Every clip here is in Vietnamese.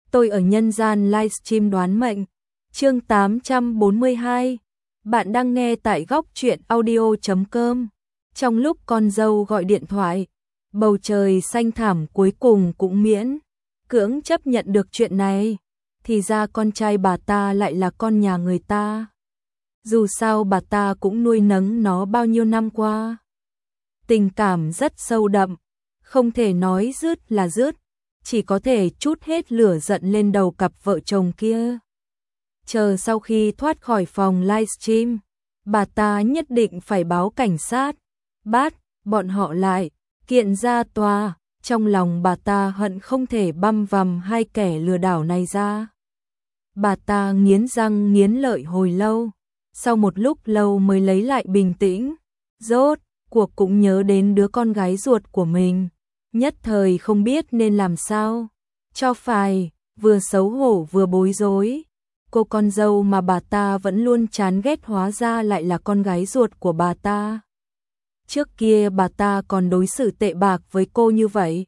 Tôi ở nhân gian livestream đoán mệnh. Chương 842. Bạn đang nghe tại góc truyện audio.com. Trong lúc con dâu gọi điện thoại, bầu trời xanh thẳm cuối cùng cũng miễn cưỡng chấp nhận được chuyện này. Thì ra con trai bà ta lại là con nhà người ta. Dù sao bà ta cũng nuôi nấng nó bao nhiêu năm qua. Tình cảm rất sâu đậm, không thể nói dứt là dứt, chỉ có thể trút hết lửa giận lên đầu cặp vợ chồng kia. Chờ sau khi thoát khỏi phòng livestream, bà ta nhất định phải báo cảnh sát, bắt bọn họ lại, kiện ra tòa. Trong lòng bà ta hận không thể băm vằm hai kẻ lừa đảo này ra. Bà ta nghiến răng nghiến lợi hồi lâu, sau một lúc lâu mới lấy lại bình tĩnh, rốt cuộc cũng nhớ đến đứa con gái ruột của mình, nhất thời không biết nên làm sao cho phải, vừa xấu hổ vừa bối rối. Cô con dâu mà bà ta vẫn luôn chán ghét hóa ra lại là con gái ruột của bà ta. Trước kia bà ta còn đối xử tệ bạc với cô như vậy.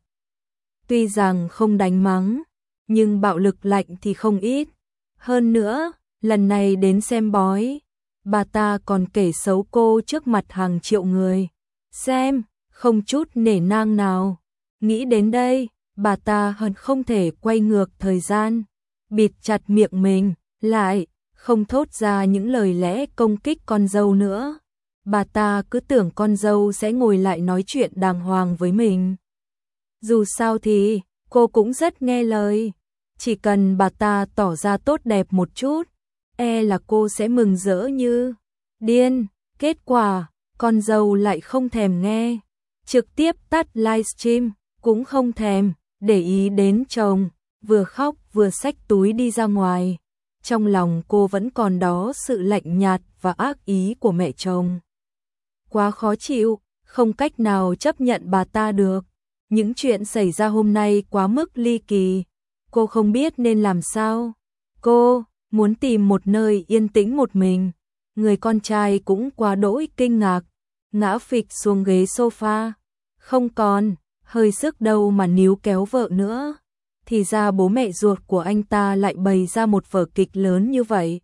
Tuy rằng không đánh mắng, nhưng bạo lực lạnh thì không ít. Hơn nữa, lần này đến xem bói, bà ta còn kể xấu cô trước mặt hàng triệu người. Xem, không chút nể nang nào. Nghĩ đến đây, bà ta hận không thể quay ngược thời gian, bịt chặt miệng mình, lại, không thốt ra những lời lẽ công kích con dâu nữa. Bà ta cứ tưởng con dâu sẽ ngồi lại nói chuyện đàng hoàng với mình. Dù sao thì, cô cũng rất nghe lời. Chỉ cần bà ta tỏ ra tốt đẹp một chút, là cô sẽ mừng rỡ như điên. Kết quả, con dâu lại không thèm nghe. Trực tiếp tắt livestream, cũng không thèm để ý đến chồng, vừa khóc vừa xách túi đi ra ngoài. Trong lòng cô vẫn còn đó sự lạnh nhạt và ác ý của mẹ chồng. Quá khó chịu, không cách nào chấp nhận bà ta được. Những chuyện xảy ra hôm nay quá mức ly kỳ. Cô không biết nên làm sao. Cô muốn tìm một nơi yên tĩnh một mình. Người con trai cũng quá đỗi kinh ngạc, ngã phịch xuống ghế sofa. Không còn hơi sức đâu mà níu kéo vợ nữa. Thì ra bố mẹ ruột của anh ta lại bày ra một vở kịch lớn như vậy.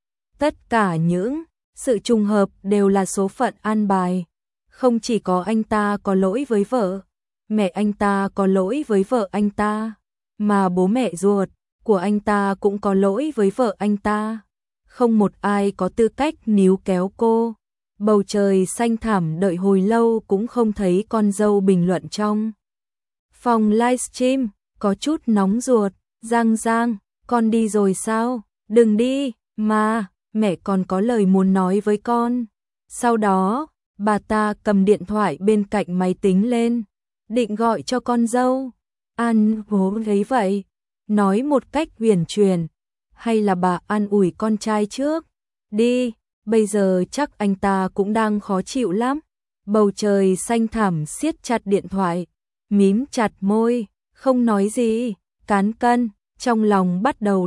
Tất cả những sự trùng hợp đều là số phận an bài. Không chỉ có anh ta có lỗi với vợ, mẹ anh ta có lỗi với vợ anh ta, mà bố mẹ ruột của anh ta cũng có lỗi với vợ anh ta. Không một ai có tư cách níu kéo cô. Bầu trời xanh thẳm đợi hồi lâu cũng không thấy con dâu bình luận trong phòng livestream, có chút nóng ruột. Giang Giang, con đi rồi sao? Đừng đi, mà, mẹ còn có lời muốn nói với con. Sau đó, bà ta cầm điện thoại bên cạnh máy tính lên, định gọi cho con dâu. Bố thấy vậy, nói một cách huyền chuyển, hay là bà an ủi con trai trước? Đi, bây giờ chắc anh ta cũng đang khó chịu lắm. Bầu trời xanh thẳm siết chặt điện thoại, mím chặt môi, không nói gì, cán cân, trong lòng bắt đầu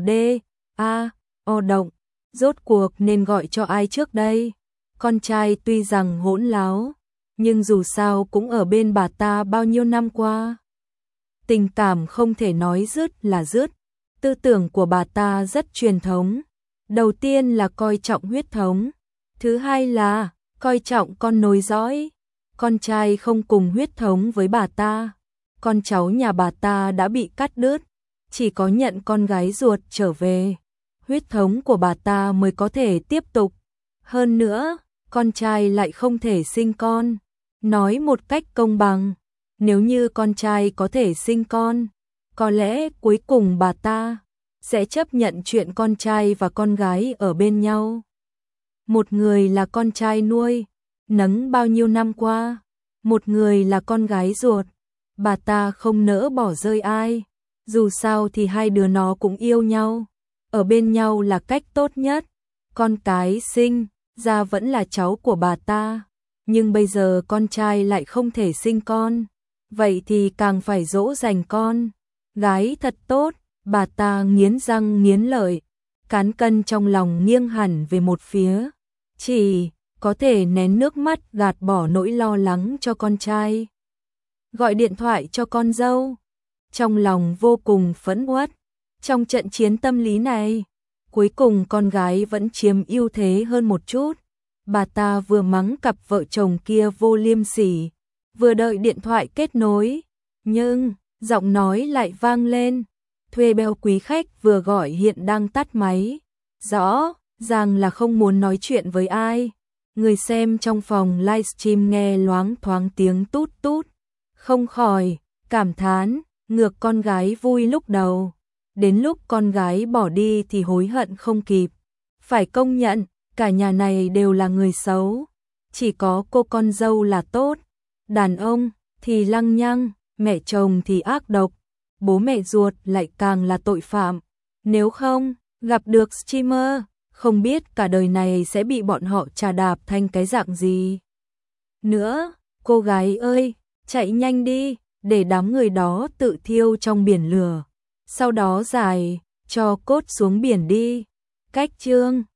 động. Rốt cuộc nên gọi cho ai trước đây? Con trai tuy rằng hỗn láo, nhưng dù sao cũng ở bên bà ta bao nhiêu năm qua. Tình cảm không thể nói dứt là dứt. Tư tưởng của bà ta rất truyền thống. Đầu tiên là coi trọng huyết thống. Thứ hai là coi trọng con nối dõi. Con trai không cùng huyết thống với bà ta. Con cháu nhà bà ta đã bị cắt đứt. Chỉ có nhận con gái ruột trở về, huyết thống của bà ta mới có thể tiếp tục. Hơn nữa, con trai lại không thể sinh con. Nói một cách công bằng, nếu như con trai có thể sinh con, có lẽ cuối cùng bà ta sẽ chấp nhận chuyện con trai và con gái ở bên nhau. Một người là con trai nuôi, nấng bao nhiêu năm qua, một người là con gái ruột. Bà ta không nỡ bỏ rơi ai. Dù sao thì hai đứa nó cũng yêu nhau. Ở bên nhau là cách tốt nhất. Con cái sinh ra vẫn là cháu của bà ta. Nhưng bây giờ con trai lại không thể sinh con. Vậy thì càng phải dỗ dành con gái thật tốt. Bà ta nghiến răng nghiến lợi, cán cân trong lòng nghiêng hẳn về một phía. Chỉ có thể nén nước mắt gạt bỏ nỗi lo lắng cho con trai. Gọi điện thoại cho con dâu, trong lòng vô cùng phẫn uất. Trong trận chiến tâm lý này, cuối cùng con gái vẫn chiếm ưu thế hơn một chút. Bà ta vừa mắng cặp vợ chồng kia vô liêm sỉ, vừa đợi điện thoại kết nối, nhưng giọng nói lại vang lên. Thuê bao quý khách vừa gọi hiện đang tắt máy. Rõ ràng là không muốn nói chuyện với ai. Người xem trong phòng livestream nghe loáng thoáng tiếng tút tút, không khỏi cảm thán, ngược con gái vui lúc đầu, đến lúc con gái bỏ đi thì hối hận không kịp. Phải công nhận, cả nhà này đều là người xấu, chỉ có cô con dâu là tốt. Đàn ông thì lăng nhăng, mẹ chồng thì ác độc, bố mẹ ruột lại càng là tội phạm. Nếu không gặp được streamer, không biết cả đời này sẽ bị bọn họ chà đạp thành cái dạng gì. Nữa, cô gái ơi, chạy nhanh đi, để đám người đó tự thiêu trong biển lửa. Sau đó giải cho cốt xuống biển đi. Cách chương